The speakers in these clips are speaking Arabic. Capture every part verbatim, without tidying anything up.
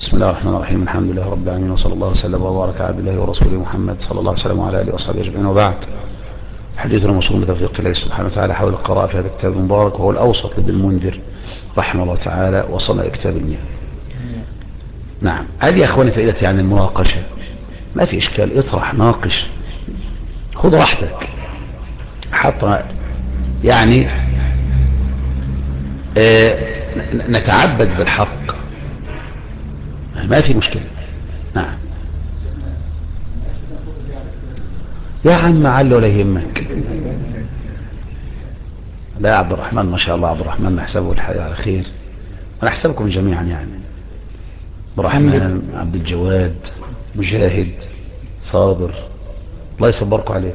بسم الله الرحمن الرحيم. الحمد لله رب العالمين، وصلى الله وسلم وبارك على عبد الله ورسوله محمد صلى الله عليه وسلم وعلى اله وصحبه اجمعين، وبعد. حديثنا موصول بتوفيق الله سبحانه وتعالى حول القراءة في هذا الكتاب المبارك، وهو الأوسط لابن المنذر رحمه الله تعالى، وصلنا إلى كتاب المياه. نعم، هذه يا أخواني فائدتي عن المناقشة، ما في إشكال، اطرح، ناقش، خذ راحتك حتى يعني اه نتعبد بالحق، ما في مشكلة. نعم يا عم، عل ولا يهمك. لا يا عبد الرحمن، ما شاء الله عبد الرحمن، نحسبه الحقيقة على خير، ونحسبكم جميعا يعني. عبد الرحمن، عبد الجواد، مجاهد، صابر، الله يصبركم عليه.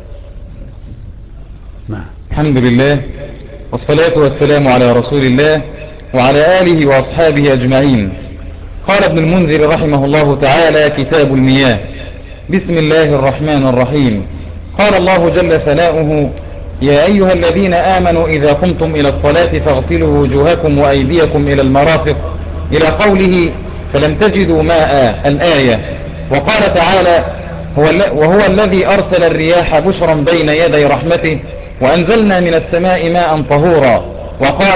نعم. الحمد لله والصلاة والسلام على رسول الله وعلى آله وأصحابه أجمعين. قال ابن المنذر رحمه الله تعالى: كتاب المياه. بسم الله الرحمن الرحيم. قال الله جل ثناؤه: يا أيها الذين آمنوا إذا قمتم إلى الصلاة فاغسلوا وجوهكم وأيديكم إلى المرافق، إلى قوله: فلم تجدوا ماء، الآية. وقال تعالى: هو وهو الذي أرسل الرياح بشرا بين يدي رحمته وأنزلنا من السماء ماء طهورا. وقال: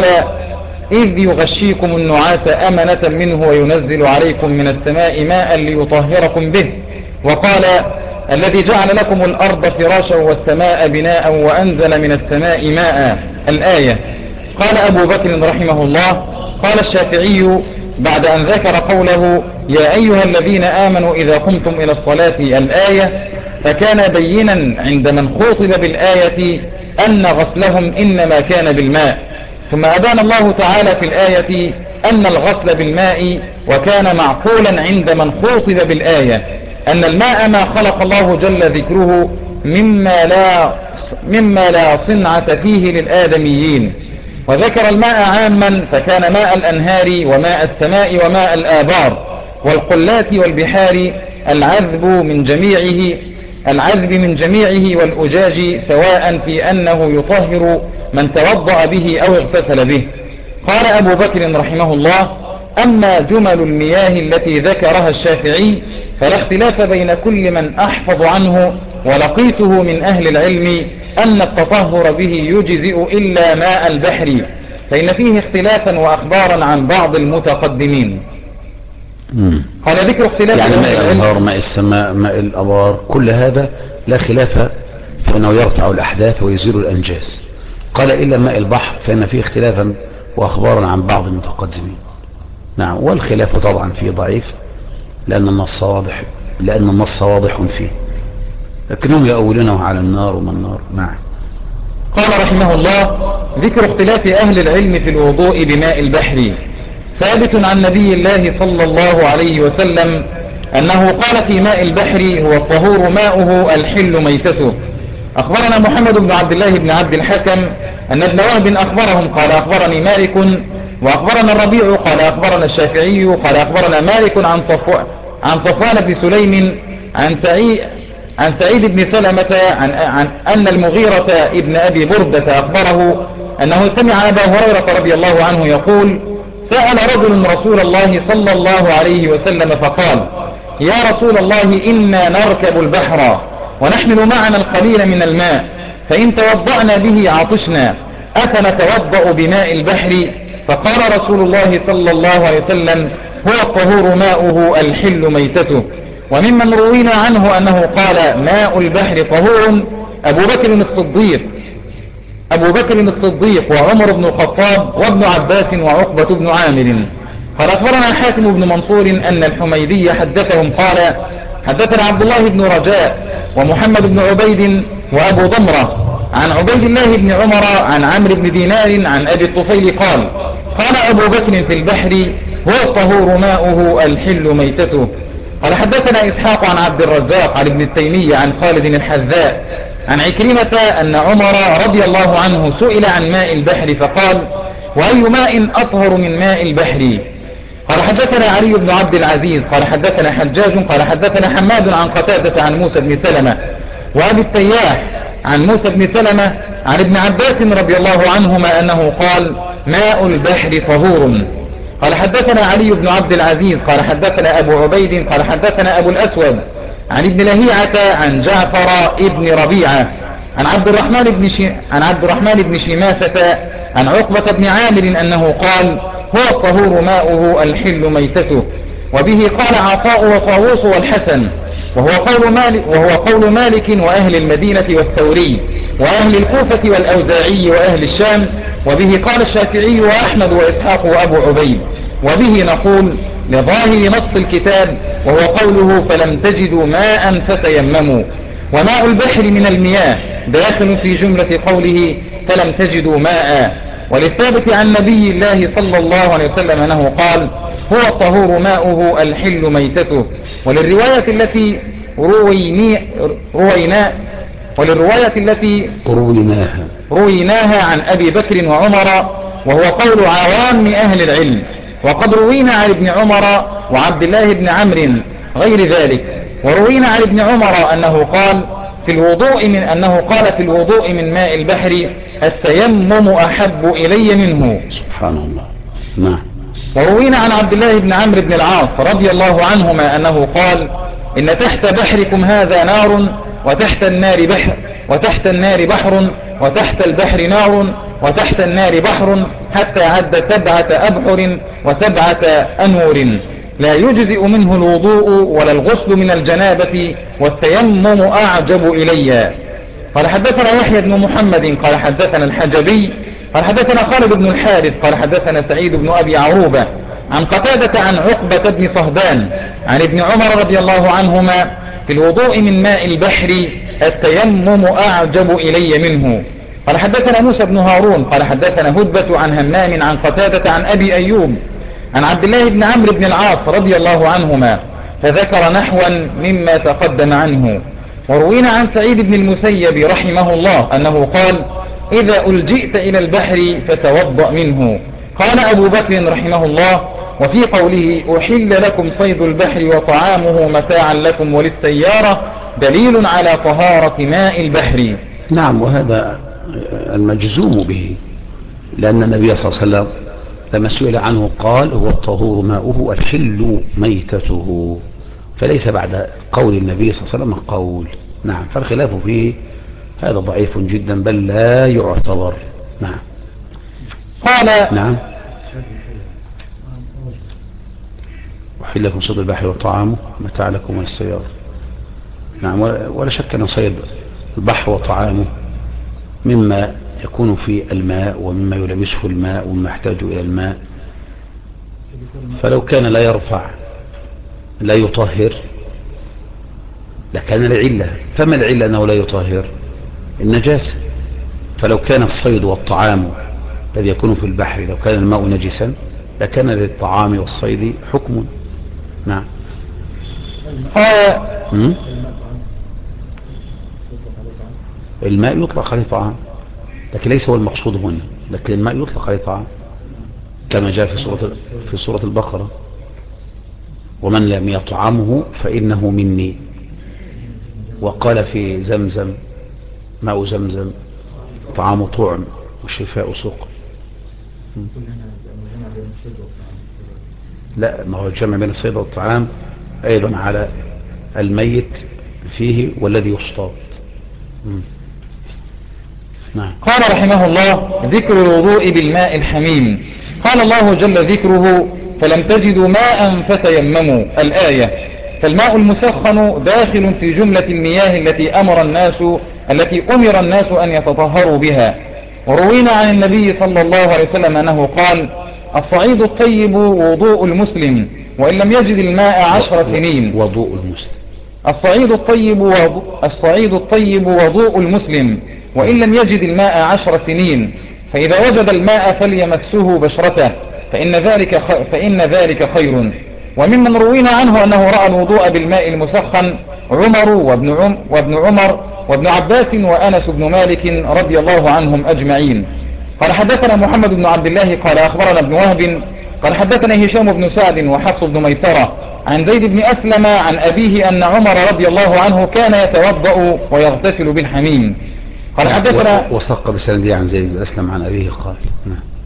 إذ يغشيكم النعاس أمنة منه وينزل عليكم من السماء ماء ليطهركم به. وقال: الذي جعل لكم الأرض فراشا والسماء بناء وأنزل من السماء ماء، الآية. قال أبو بكر رحمه الله: قال الشافعي بعد أن ذكر قوله: يا أيها الذين آمنوا إذا قمتم إلى الصلاة، الآية، فكان بينا عند من خوطب بالآية أن غسلهم إنما كان بالماء، ثم أبان الله تعالى في الآية أن الغسل بالماء، وكان معقولا عند من خوطب بالآية أن الماء ما خلق الله جل ذكره مما لا, مما لا صنعة فيه للآدميين، وذكر الماء عاما فكان ماء الأنهار وماء السماء وماء الآبار والقلات والبحار العذب من جميعه العذب من جميعه والأجاج، سواء في أنه يطهر من توضأ به أو اغتسل به. قال أبو بكر رحمه الله: أما جمل المياه التي ذكرها الشافعي فلا اختلاف بين كل من أحفظ عنه ولقيته من أهل العلم أن التطهر به يجزئ إلا ماء البحر، فإن فيه اختلافا وأخبارا عن بعض المتقدمين. مم. قال: ذكر اختلاف يعني ماء الأنهار، ماء السماء، ماء الأبار، كل هذا لا خلاف فإنه يرفع الأحداث ويزيل الأنجاس. قال: إلا ماء البحر فإن فيه اختلافا وأخبارا عن بعض المتقدمين. نعم، والخلاف طبعا فيه ضعيف لأن النص واضح لأن النص واضح فيه، لكنهم يؤولونه على النار وما النار. نعم. قال رحمه الله: ذكر اختلاف أهل العلم في الوضوء بماء البحر. ثابت عن نبي الله صلى الله عليه وسلم أنه قال في ماء البحر: هو الطهور ماؤه الحل ميتته. أخبرنا محمد بن عبد الله بن عبد الحكم أن ابن وهب أخبرهم قال: أخبرني مالك، وأخبرنا الربيع قال: أخبرنا الشافعي قال: أخبرنا مالك عن صفوان عن صفوان بن سليم عن سعيد عن سعيد بن سلمة عن, عن أن المغيرة ابن أبي بردة أخبره أنه سمع أبا هريرة رضي الله عنه يقول: سأل رجل رسول الله صلى الله عليه وسلم فقال: يا رسول الله، إنا نركب البحر ونحمل معنا القليل من الماء، فإن توضأنا به عطشنا، أفنتوضأ بماء البحر؟ فقال رسول الله صلى الله عليه وسلم: هو الطهور ماؤه الحل ميتته. وممن روينا عنه أنه قال: ماء البحر طهور أبو بكر الصديق أبو بكر الصديق وعمر بن الخطاب وابن عباس وعقبة بن عامر. قال: أخبرنا حاتم بن منصور أن الحميدي حدثهم قال: حدثنا عبد الله بن رجاء ومحمد بن عبيد وأبو ضمرة عن عبيد الله بن عمر عن عمرو بن دينار عن أبي الطفيل قال: قال أبو بكر في البحر: هو الطهور ماؤه الحل ميتته. قال: حدثنا إسحاق عن عبد الرزاق عن ابن التيمية عن خالد الحذاء عن عكرمة أن عمر رضي الله عنه سئل عن ماء البحر فقال: وأي ماء أطهر من ماء البحر؟ قال: حدثنا علي بن عبد العزيز قال: حدثنا حجاج قال: حدثنا حماد عن قتادة عن موسى بن سلمة وأبي التياح عن موسى بن سلمة عن ابن عباس رضي الله عنهما أنه قال: ماء البحر طهور. قال حدثنا علي بن عبد العزيز قال حدثنا أبو عبيد قال حدثنا أبو الأسود عن ابن لهيعة عن جعفر ابن ربيعة عن عبد الرحمن بن شي... عن عبد الرحمن بن شماسة عن عقبة بن عامر أنه قال هو الطهور ماؤه الحل ميتته. وبه قال عطاء وطاووس والحسن وهو قول مالك, وهو قول مالك وأهل المدينة والثوري وأهل الكوفة والأوزاعي وأهل الشام. وبه قال الشافعي وأحمد وإسحاق وأبو عبيد. وبه نقول لظاهر نص الكتاب وهو قوله فلم تجدوا ماء فتيمموا. وماء البحر من المياه داخل في جملة قوله فلم تجدوا ماء. وللثابت عن نبي الله صلى الله عليه وسلم أنه قال هو الطهور ماؤه الحل ميتته. وللرواية التي رويني روينا وللرواية التي رويناها رويناها عن أبي بكر وعمر وهو قول عوام أهل العلم. وقد روينا عن ابن عمر وعبد الله بن عمرو غير ذلك. وروينا عن ابن عمر أنه قال في الوضوء من أنه قال في الوضوء من ماء البحر التيمم أحب إلي منه. سبحان الله. نعم. وروينا عن عبد الله بن عمرو بن العاص رضي الله عنهما أنه قال إن تحت بحركم هذا نار وتحت النار بحر وتحت النار بحر وتحت البحر نار وتحت النار بحر حتى عد سبعة أبحر وسبعة أنور لا يجزئ منه الوضوء ولا الغسل من الجنابة والتيمم أعجب إلي. قال حدثنا يحيى بن محمد قال حدثنا الحجبي قال حدثنا خالد بن الحارث قال حدثنا سعيد بن أبي عروبة عن قتادة عن عقبة بن صهبان عن ابن عمر رضي الله عنهما في الوضوء من ماء البحر التيمم أعجب إلي منه. قال حدثنا موسى بن هارون قال حدثنا هدبة عن همام عن قتادة عن أبي أيوب عن عبد الله بن عمرو بن العاص رضي الله عنهما فذكر نحوا مما تقدم عنه. وروينا عن سعيد بن المسيب رحمه الله أنه قال إذا ألجئت إلى البحر فتوضأ منه. قال أبو بكر رحمه الله وفي قوله أحل لكم صيد البحر وطعامه متاعا لكم وللسيارة دليل على طهارة ماء البحر. نعم. وهذا المجزوم به لأن النبي صلى الله عليه وسلم لما سئل عنه قال هو الطهور ماؤه الحل ميتته فليس بعد قول النبي صلى الله عليه وسلم قول. نعم. فالخلاف فيه هذا ضعيف جدا بل لا يعتبر. نعم. قال نعم. أحل لكم صيد البحر وطعامه متاع لكم وللسيارة. نعم. ولا شك أن صيد البحر وطعامه مما يكون في الماء ومما يلبسه الماء ومما يحتاج إلى الماء فلو كان لا يرفع لا يطهر لكان العلة. فما العلة أنه لا يطهر؟ النجاسة. فلو كان الصيد والطعام الذي يكون في البحر لو كان الماء نجسا لكان للطعام والصيد حكم. نعم. الماء يطلق عليه طعام لكن ليس هو المقصود هنا لكن الماء يطلق عليه طعام كما جاء في سورة في سورة البقرة ومن لم يطعمه فإنه مني. وقال في زمزم ماء زمزم طعام طعم وشفاء سقم. لا ما هو الجمع بين الصيد والطعام أيضا على الميت فيه والذي يصطاد. نعم. قال رحمه الله ذكر الوضوء بالماء الحميم. قال الله جل ذكره فلم تجدوا ماء فتيمموا الآية. فالماء المسخن داخل في جملة المياه التي أمر الناس التي أمر الناس أن يتطهروا بها. وروينا عن النبي صلى الله عليه وسلم أنه قال الصعيد الطيب وضوء المسلم وإن لم يجد الماء عشر سنين. وضوء المسلم. الصعيد الطيب وضوء الصعيد الطيب وضوء المسلم وإن لم يجد الماء عشر سنين فإذا وجد الماء فليمسه بشرته فإن ذلك فإن ذلك خير. وممن روينا عنه أنه رأى الوضوء بالماء المسخن عمر وابن عم وابن عمر وابن عباس وأنس بن مالك رضي الله عنهم أجمعين. قال حدثنا محمد بن عبد الله قال أخبرنا ابن وهب قال حدثنا هشام بن سعد وحفص بن ميسرة عن زيد بن أسلم عن أبيه أن عمر رضي الله عنه كان يتوضأ ويغتسل بالحميم. قال حدثنا وثق بسنده عن زيد بن أسلم عن أبيه قال. نعم.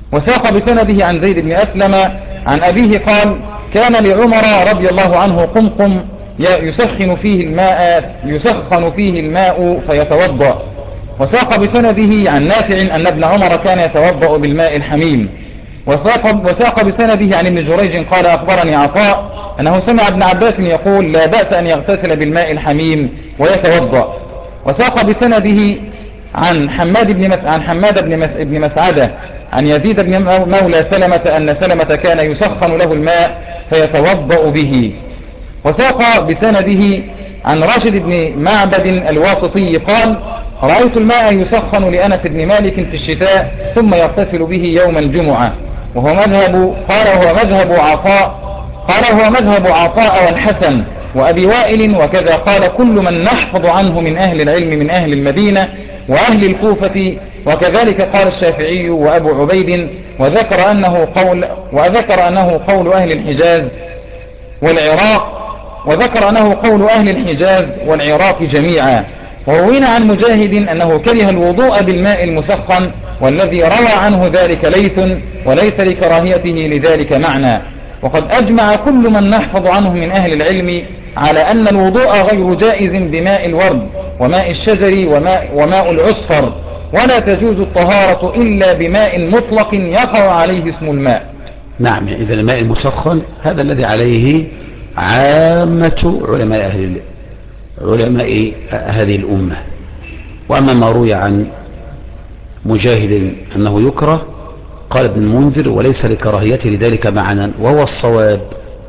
وساق بسنده عن زيد بن أسلم عن أبيه قال كان لعمر رضي الله عنه قمقم يسخن فيه الماء يسخن فيه الماء فيتوضأ. وساق بسنده عن نافع أن ابن عمر كان يتوضأ بالماء الحميم. وساق, وساق بسنده عن ابن جريج قال أخبرني عطاء أنه سمع ابن عباس يقول لا بأس أن يغتسل بالماء الحميم ويتوضأ. وساق بسنده عن حماد بن مس... عن حماد بن, مس... بن مسعدة عن يزيد بن مولى سلمة أن سلمة كان يسخن له الماء فيتوضأ به. وساق بسنده عن راشد بن معبد الواسطي قال رأيت الماء يسخن لأنس بن مالك في الشتاء ثم يغتسل به يوم الجمعة، وهو مذهب قال هو مذهب عطاء قال هو مذهب عطاء والحسن وأبي وائل، وكذا قال كل من نحفظ عنه من أهل العلم من أهل المدينة وأهل الكوفة، وكذلك قال الشافعي وأبو عبيد، وذكر أنه قول وذكر أنه قول أهل الحجاز والعراق وذكر أنه قول أهل الحجاز والعراق جميعا. وروينا عن مجاهد أنه كره الوضوء بالماء المسخن، والذي روى عنه ذلك ليث، وليس لكراهيته لذلك معنى. وقد أجمع كل من نحفظ عنه من أهل العلم على أن الوضوء غير جائز بماء الورد وماء الشجر وماء, وماء العصفر، ولا تجوز الطهارة إلا بماء مطلق يقع عليه اسم الماء. نعم، إذا الماء المسخن هذا الذي عليه عامة علماء أهل علماء هذه الأمة. وأما ما روي عن مجاهد أنه يكره قال ابن المنذر وليس لكراهيته لذلك معنى وهو الصواب.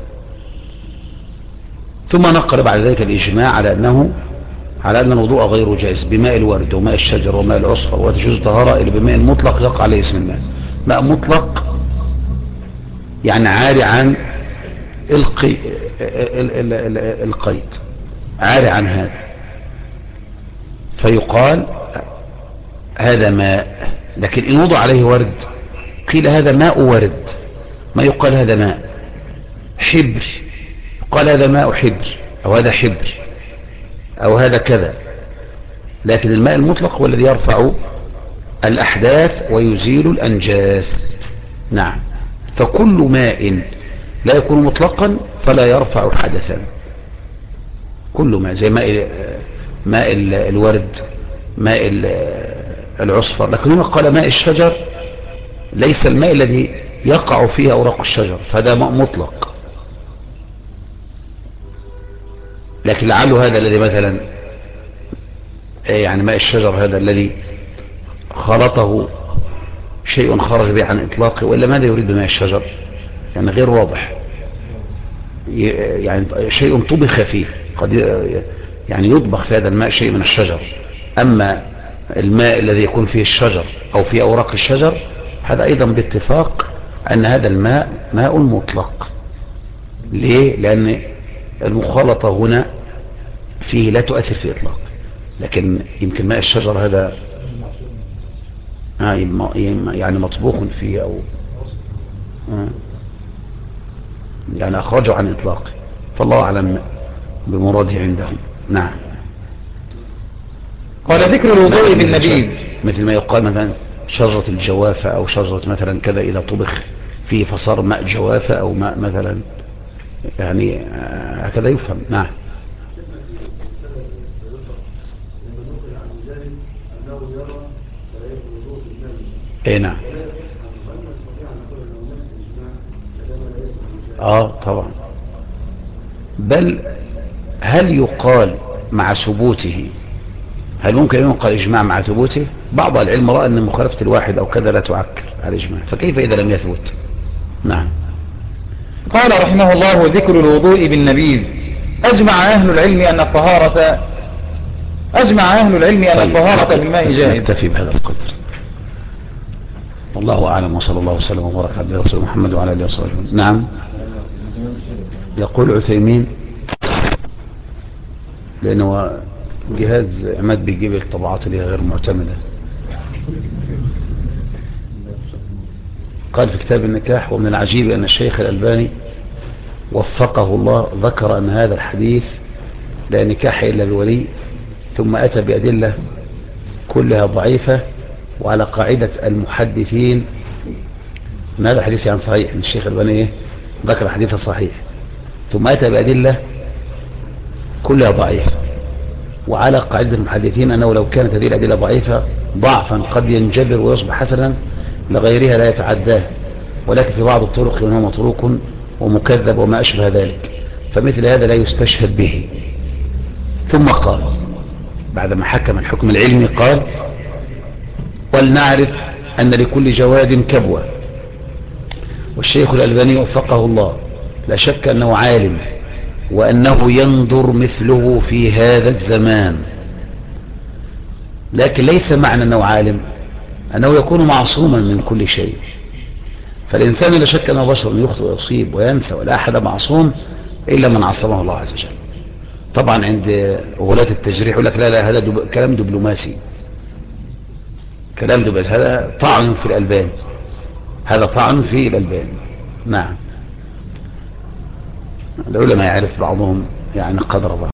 ثم نقل بعد ذلك الإجماع على أنه على أن الوضوء غير جائز بماء الورد وماء الشجر وماء العصفر، وتجوز طهارة إلا بماء مطلق يقع عليه اسم الماء. ماء مطلق يعني عاري عن القي... القيد، عاري عن هذا، فيقال هذا ماء. لكن إن وضع عليه ورد قيل هذا ماء ورد، ما يقال هذا ماء حبر، يقال هذا ماء حبر أو هذا حبر أو هذا كذا. لكن الماء المطلق هو الذي يرفع الأحداث ويزيل الأنجاس. نعم، فكل ماء لا يكون مطلقا فلا يرفع حدثا، كل ماء زي ماء ماء الورد ماء العصفر. لكن هنا قال ماء الشجر ليس الماء الذي يقع فيه أوراق الشجر، فهذا ماء مطلق. لكن لعله هذا الذي مثلا يعني ماء الشجر هذا الذي خلطه شيء خرج به عن إطلاقه، وإلا ماذا يريد بماء الشجر؟ يعني غير واضح، يعني شيء طبخ فيه، قد يعني يطبخ في هذا الماء شيء من الشجر. أما الماء الذي يكون فيه الشجر أو فيه أوراق الشجر هذا أيضا باتفاق أن هذا الماء ماء مطلق. ليه؟ لأن المخالطة هنا فيه لا تؤثر في إطلاق، لكن يمكن ماء الشجر هذا يعني مطبوخ فيه أو يعني أخرجه عن إطلاقه، فالله أعلم بمراده عندهم. نعم. قال ذكر الوضوء بالنبيذ مثل ما يقال مثلا شجرة الجوافة أو شجرة مثلا كذا إذا طبخ فيه فصار ماء جوافة أو ماء مثلا، يعني هكذا يفهم. نعم. اي نعم. اه طبعا. بل هل يقال مع ثبوته، هل ممكن ان يقال اجماع مع ثبوته؟ بعض العلم رأى ان مخالفة الواحد او كذا لا تعكر على الاجماع، فكيف اذا لم يثبت؟ نعم. قال رحمه الله ذكر الوضوء بالنبيذ. اجمع اهل العلم ان الطهارة اجمع اهل العلم ان الطهارة بالماء جائز. نكتفي بهذا القدر، والله اعلم، وصلى الله وسلم وبارك على رسول محمد وعلى اله وصحبه. نعم. يقول عثيمين لانه جهاز عماد بيجيب الطبعات اللي غير معتمدة، قال في كتاب النكاح: ومن العجيب أن الشيخ الألباني وفقه الله ذكر أن هذا الحديث لا نكاح إلا بولي، ثم أتى بأدلة كلها ضعيفة، وعلى قاعدة المحدثين ان هذا حديث يعني صحيح، ان الشيخ الألباني ايه ذكر حديثه صحيح، ثم اتى بأدلة كلها ضعيفة. وعلى قاعدة المحدثين انه لو كانت هذه الأدلة ضعيفة ضعفا قد ينجبر ويصبح حسنا لغيرها لا يتعداه، ولكن في بعض الطرق منها متروك ومكذب وما أشبه ذلك، فمثل هذا لا يستشهد به. ثم قال بعدما حكم الحكم العلمي قال: ولنعرف أن لكل جواد كبوة. والشيخ الألباني وفقه الله لا شك أنه عالم، وأنه ينظر مثله في هذا الزمان، لكن ليس معنى أنه عالم أنه يكون معصوما من كل شيء. فالإنسان لا شك أنه بشر يخطئ ويصيب وينسى، ولا أحد معصوم إلا من عصمه الله عز وجل. طبعا عند غلاة التجريح يقول لك لا لا هذا دب... كلام دبلوماسي، كلام دبلوماسي، هذا طعن في الألبان، هذا طعن في الألبان. نعم، العلماء يعرف بعضهم يعني قدر